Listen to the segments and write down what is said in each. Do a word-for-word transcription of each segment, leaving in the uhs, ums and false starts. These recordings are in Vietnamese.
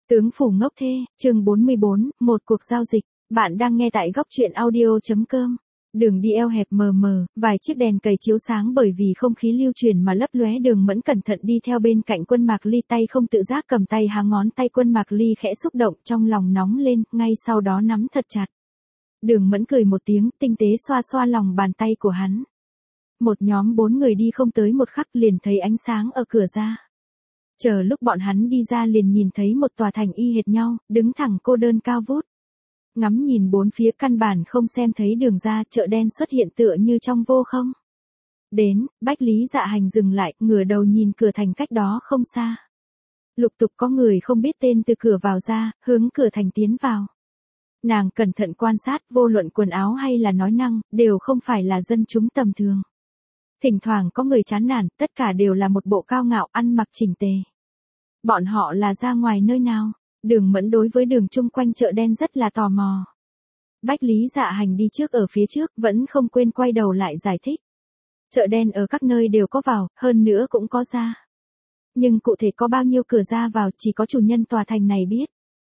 Tướng phủ ngốc thê, chương bốn mươi bốn, một cuộc giao dịch. Bạn đang nghe tại góc truyện audio.com. Đường đi eo hẹp mờ mờ, vài chiếc đèn cầy chiếu sáng bởi vì không khí lưu truyền mà lấp lóe. Đường Mẫn cẩn thận đi theo bên cạnh Quân Mạc Ly, tay không tự giác cầm tay há ngón tay Quân Mạc Ly khẽ xúc động, trong lòng nóng lên, ngay sau đó nắm thật chặt. Đường Mẫn cười một tiếng, tinh tế xoa xoa lòng bàn tay của hắn. Một nhóm bốn người đi không tới một khắc liền thấy ánh sáng ở cửa ra. Chờ lúc bọn hắn đi ra liền nhìn thấy một tòa thành y hệt nhau, đứng thẳng cô đơn cao vút. Ngắm nhìn bốn phía căn bản không xem thấy đường ra, chợ đen xuất hiện tựa như trong vô không. Đến, Bách Lý Dạ Hành dừng lại, ngửa đầu nhìn cửa thành cách đó không xa. Lục tục có người không biết tên từ cửa vào ra, hướng cửa thành tiến vào. Nàng cẩn thận quan sát, vô luận quần áo hay là nói năng, đều không phải là dân chúng tầm thường. Thỉnh thoảng có người chán nản, tất cả đều là một bộ cao ngạo, ăn mặc chỉnh tề. Bọn họ là ra ngoài nơi nào? Đường Mẫn đối với đường chung quanh chợ đen rất là tò mò. Bách Lý Dạ Hành đi trước ở phía trước, vẫn không quên quay đầu lại giải thích. Chợ đen ở các nơi đều có vào, hơn nữa cũng có ra. Nhưng cụ thể có bao nhiêu cửa ra vào chỉ có chủ nhân tòa thành này biết.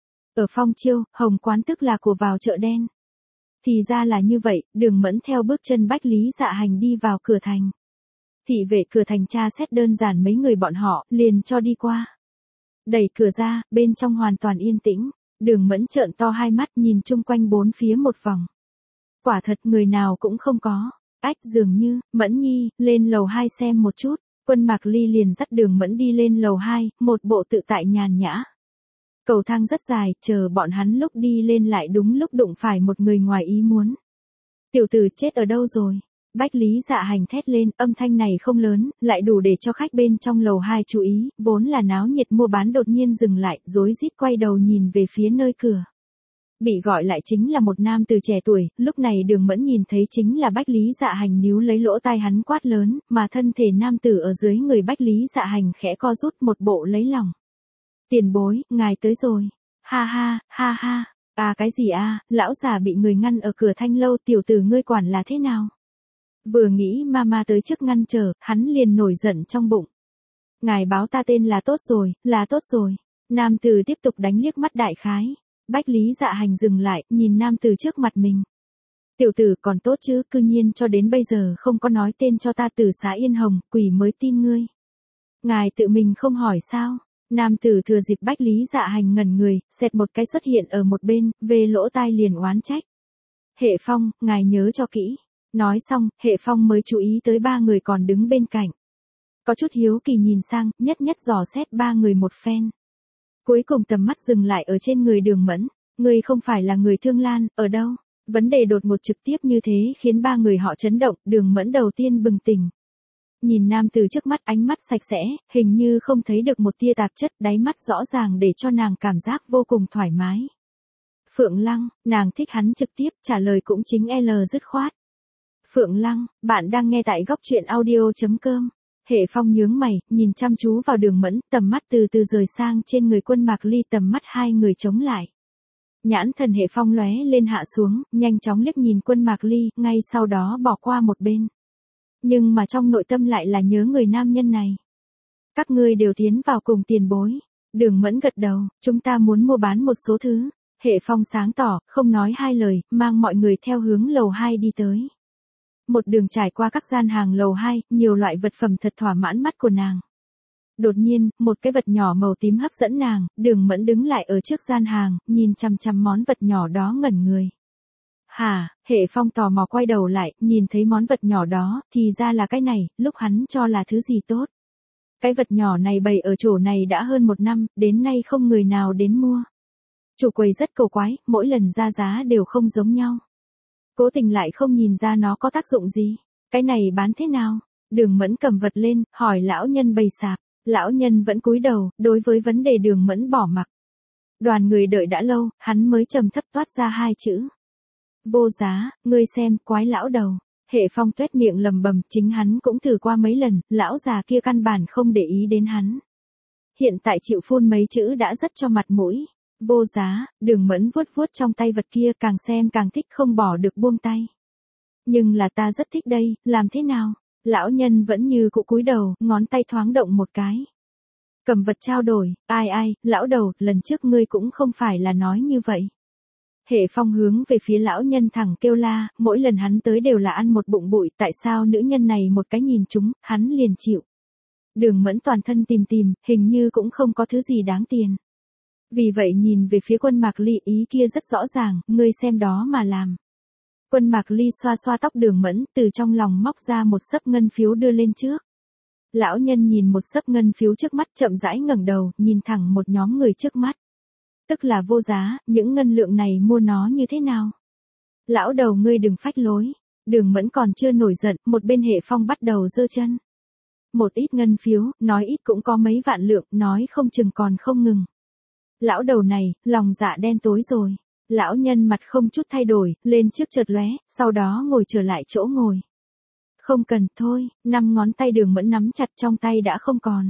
Ở Phong Chiêu, Hồng Quán tức là của vào chợ đen. Thì ra là như vậy, Đường Mẫn theo bước chân Bách Lý Dạ Hành đi vào cửa thành. Thị vệ cửa thành tra xét đơn giản mấy người bọn họ, liền cho đi qua. Đẩy cửa ra, bên trong hoàn toàn yên tĩnh, Đường Mẫn trợn to hai mắt nhìn chung quanh bốn phía một vòng. Quả thật người nào cũng không có, ách dường như, Mẫn Nhi, lên lầu hai xem một chút, Quân Mạc Ly liền dắt Đường Mẫn đi lên lầu hai, một bộ tự tại nhàn nhã. Cầu thang rất dài, chờ bọn hắn lúc đi lên lại đúng lúc đụng phải một người ngoài ý muốn. Tiểu tử chết ở đâu rồi? Bách Lý Dạ Hành thét lên, âm thanh này không lớn, lại đủ để cho khách bên trong lầu hai chú ý, vốn là náo nhiệt mua bán đột nhiên dừng lại, rối rít quay đầu nhìn về phía nơi cửa. Bị gọi lại chính là một nam từ trẻ tuổi, lúc này Đường Mẫn nhìn thấy chính là Bách Lý Dạ Hành, níu lấy lỗ tai hắn quát lớn, mà thân thể nam tử ở dưới người Bách Lý Dạ Hành khẽ co rút, một bộ lấy lòng. Tiền bối, ngài tới rồi. Ha ha, ha ha. À cái gì a, lão già bị người ngăn ở cửa thanh lâu, tiểu tử ngươi quản là thế nào? Vừa nghĩ mama tới trước ngăn trở, hắn liền nổi giận trong bụng. Ngài báo ta tên là tốt rồi, là tốt rồi. Nam tử tiếp tục đánh liếc mắt đại khái. Bách Lý Dạ Hành dừng lại, nhìn nam tử trước mặt mình. Tiểu tử còn tốt chứ, cư nhiên cho đến bây giờ không có nói tên cho ta, từ xã Yên Hồng, quỷ mới tin ngươi. Ngài tự mình không hỏi sao? Nam tử thừa dịp Bách Lý Dạ Hành ngẩn người, xẹt một cái xuất hiện ở một bên, về lỗ tai liền oán trách. Hệ Phong, ngài nhớ cho kỹ. Nói xong, Hệ Phong mới chú ý tới ba người còn đứng bên cạnh. Có chút hiếu kỳ nhìn sang, nhất nhất dò xét ba người một phen. Cuối cùng tầm mắt dừng lại ở trên người Đường Mẫn. Người không phải là người Thương Lan, ở đâu? Vấn đề đột ngột trực tiếp như thế khiến ba người họ chấn động, Đường Mẫn đầu tiên bừng tỉnh. Nhìn nam từ trước mắt, ánh mắt sạch sẽ, hình như không thấy được một tia tạp chất, đáy mắt rõ ràng để cho nàng cảm giác vô cùng thoải mái. Phượng Lăng, nàng thích hắn trực tiếp, trả lời cũng chính L dứt khoát. Phượng Lăng, bạn đang nghe tại góc truyện audio.com. Hệ Phong nhướng mày, nhìn chăm chú vào Đường Mẫn, tầm mắt từ từ rời sang trên người Quân Mạc Ly, tầm mắt hai người chống lại. Nhãn thần Hệ Phong lóe lên hạ xuống, nhanh chóng liếc nhìn Quân Mạc Ly, ngay sau đó bỏ qua một bên. Nhưng mà trong nội tâm lại là nhớ người nam nhân này. Các ngươi đều tiến vào cùng tiền bối. Đường Mẫn gật đầu, chúng ta muốn mua bán một số thứ. Hệ Phong sáng tỏ, không nói hai lời, mang mọi người theo hướng lầu hai đi tới. Một đường trải qua các gian hàng lầu hai, nhiều loại vật phẩm thật thỏa mãn mắt của nàng. Đột nhiên, một cái vật nhỏ màu tím hấp dẫn nàng, Đường Mẫn đứng lại ở trước gian hàng, nhìn chằm chằm món vật nhỏ đó ngẩn người. Hả, Hệ Phong tò mò quay đầu lại, nhìn thấy món vật nhỏ đó, thì ra là cái này, lúc hắn cho là thứ gì tốt. Cái vật nhỏ này bày ở chỗ này đã hơn một năm, đến nay không người nào đến mua. Chủ quầy rất cầu quái, mỗi lần ra giá đều không giống nhau. Cố tình lại không nhìn ra nó có tác dụng gì. Cái này bán thế nào? Đường Mẫn cầm vật lên, hỏi lão nhân bày sạp. Lão nhân vẫn cúi đầu, đối với vấn đề Đường Mẫn bỏ mặc. Đoàn người đợi đã lâu, hắn mới trầm thấp toát ra hai chữ. Vô giá, ngươi xem, quái lão đầu. Hệ Phong tuét miệng lầm bầm, chính hắn cũng thử qua mấy lần, lão già kia căn bản không để ý đến hắn. Hiện tại chịu phun mấy chữ đã rất cho mặt mũi. Vô giá, Đường Mẫn vuốt vuốt trong tay vật kia, càng xem càng thích, không bỏ được buông tay. Nhưng là ta rất thích đây, làm thế nào? Lão nhân vẫn như cũ cúi đầu, ngón tay thoáng động một cái. Cầm vật trao đổi, ai ai, lão đầu, lần trước ngươi cũng không phải là nói như vậy. Hệ Phong hướng về phía lão nhân thẳng kêu la, mỗi lần hắn tới đều là ăn một bụng bụi, tại sao nữ nhân này một cái nhìn chúng, hắn liền chịu. Đường Mẫn toàn thân tìm tìm, hình như cũng không có thứ gì đáng tiền. Vì vậy nhìn về phía Quân Mạc Ly, ý kia rất rõ ràng, ngươi xem đó mà làm. Quân Mạc Ly xoa xoa tóc Đường Mẫn, từ trong lòng móc ra một xấp ngân phiếu đưa lên trước. Lão nhân nhìn một xấp ngân phiếu trước mắt, chậm rãi ngẩng đầu, nhìn thẳng một nhóm người trước mắt. Tức là vô giá, những ngân lượng này mua nó như thế nào? Lão đầu ngươi đừng phách lối. Đường Mẫn còn chưa nổi giận, một bên Hệ Phong bắt đầu giơ chân. Một ít ngân phiếu, nói ít cũng có mấy vạn lượng, nói không chừng còn không ngừng. Lão đầu này, lòng dạ đen tối rồi. Lão nhân mặt không chút thay đổi, lên trước chợt lóe, sau đó ngồi trở lại chỗ ngồi. Không cần, thôi, năm ngón tay Đường Mẫn nắm chặt trong tay đã không còn.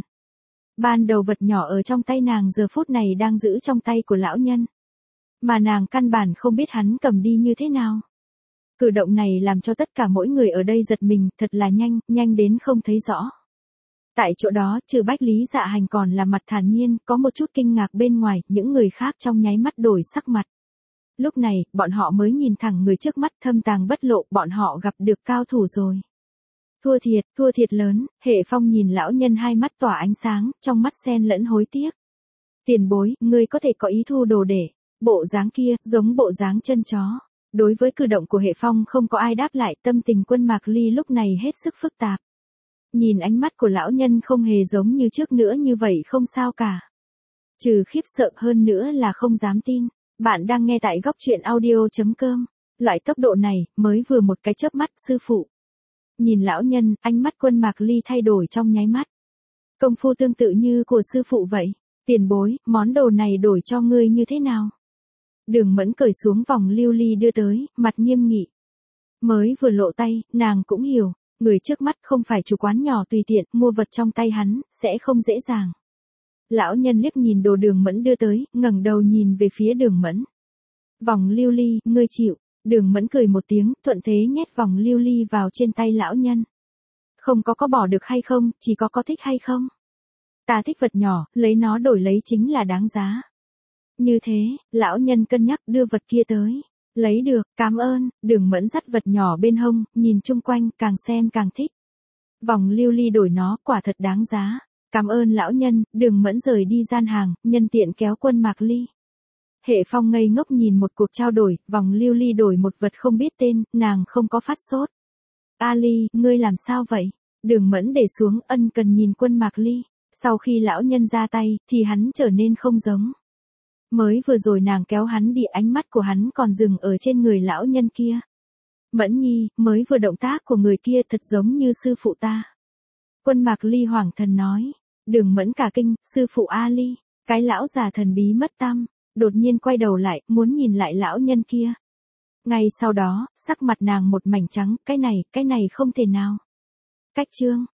Ban đầu vật nhỏ ở trong tay nàng giờ phút này đang giữ trong tay của lão nhân. Mà nàng căn bản không biết hắn cầm đi như thế nào. Cử động này làm cho tất cả mỗi người ở đây giật mình, thật là nhanh, nhanh đến không thấy rõ. Tại chỗ đó, trừ Bách Lý Dạ Hành còn là mặt thản nhiên, có một chút kinh ngạc bên ngoài, những người khác trong nháy mắt đổi sắc mặt. Lúc này, bọn họ mới nhìn thẳng người trước mắt, thâm tàng bất lộ, bọn họ gặp được cao thủ rồi. Thua thiệt, thua thiệt lớn. Hệ Phong nhìn lão nhân hai mắt tỏa ánh sáng, trong mắt xen lẫn hối tiếc. Tiền bối, ngươi có thể có ý thu đồ để. Bộ dáng kia, giống bộ dáng chân chó. Đối với cử động của Hệ Phong không có ai đáp lại, tâm tình Quân Mạc Ly lúc này hết sức phức tạp. Nhìn ánh mắt của lão nhân không hề giống như trước nữa, như vậy không sao cả. Trừ khiếp sợ hơn nữa là không dám tin. Bạn đang nghe tại góc truyện audio chấm com. Loại tốc độ này, mới vừa một cái chớp mắt, sư phụ. Nhìn lão nhân, ánh mắt Quân Mạc Ly thay đổi trong nháy mắt. Công phu tương tự như của sư phụ vậy. Tiền bối, món đồ này đổi cho ngươi như thế nào? Đường Mẫn cởi xuống vòng lưu ly đưa tới, mặt nghiêm nghị. Mới vừa lộ tay, nàng cũng hiểu, người trước mắt không phải chủ quán nhỏ tùy tiện, mua vật trong tay hắn, sẽ không dễ dàng. Lão nhân liếc nhìn đồ Đường Mẫn đưa tới, ngẩng đầu nhìn về phía Đường Mẫn. Vòng lưu ly, ngươi chịu. Đường Mẫn cười một tiếng, thuận thế nhét vòng lưu ly vào trên tay lão nhân. Không có có bỏ được hay không, chỉ có có thích hay không. Ta thích vật nhỏ, lấy nó đổi lấy chính là đáng giá. Như thế, lão nhân cân nhắc đưa vật kia tới. Lấy được, cảm ơn. Đường Mẫn dắt vật nhỏ bên hông, nhìn chung quanh, càng xem càng thích. Vòng lưu ly đổi nó, quả thật đáng giá. Cảm ơn lão nhân. Đường Mẫn rời đi gian hàng, nhân tiện kéo Quân Mạc Ly. Hệ Phong ngây ngốc nhìn một cuộc trao đổi, vòng lưu ly đổi một vật không biết tên, nàng không có phát sốt. Ali, ngươi làm sao vậy? Đường Mẫn để xuống, ân cần nhìn Quân Mạc Ly. Sau khi lão nhân ra tay, thì hắn trở nên không giống. Mới vừa rồi nàng kéo hắn đi, ánh mắt của hắn còn dừng ở trên người lão nhân kia. Mẫn nhi, mới vừa động tác của người kia thật giống như sư phụ ta. Quân Mạc Ly hoảng thần nói. Đường Mẫn cả kinh, sư phụ Ali, cái lão già thần bí mất tăm. Đột nhiên quay đầu lại, muốn nhìn lại lão nhân kia. Ngay sau đó, sắc mặt nàng một mảnh trắng, cái này, cái này không thể nào. Cách chương.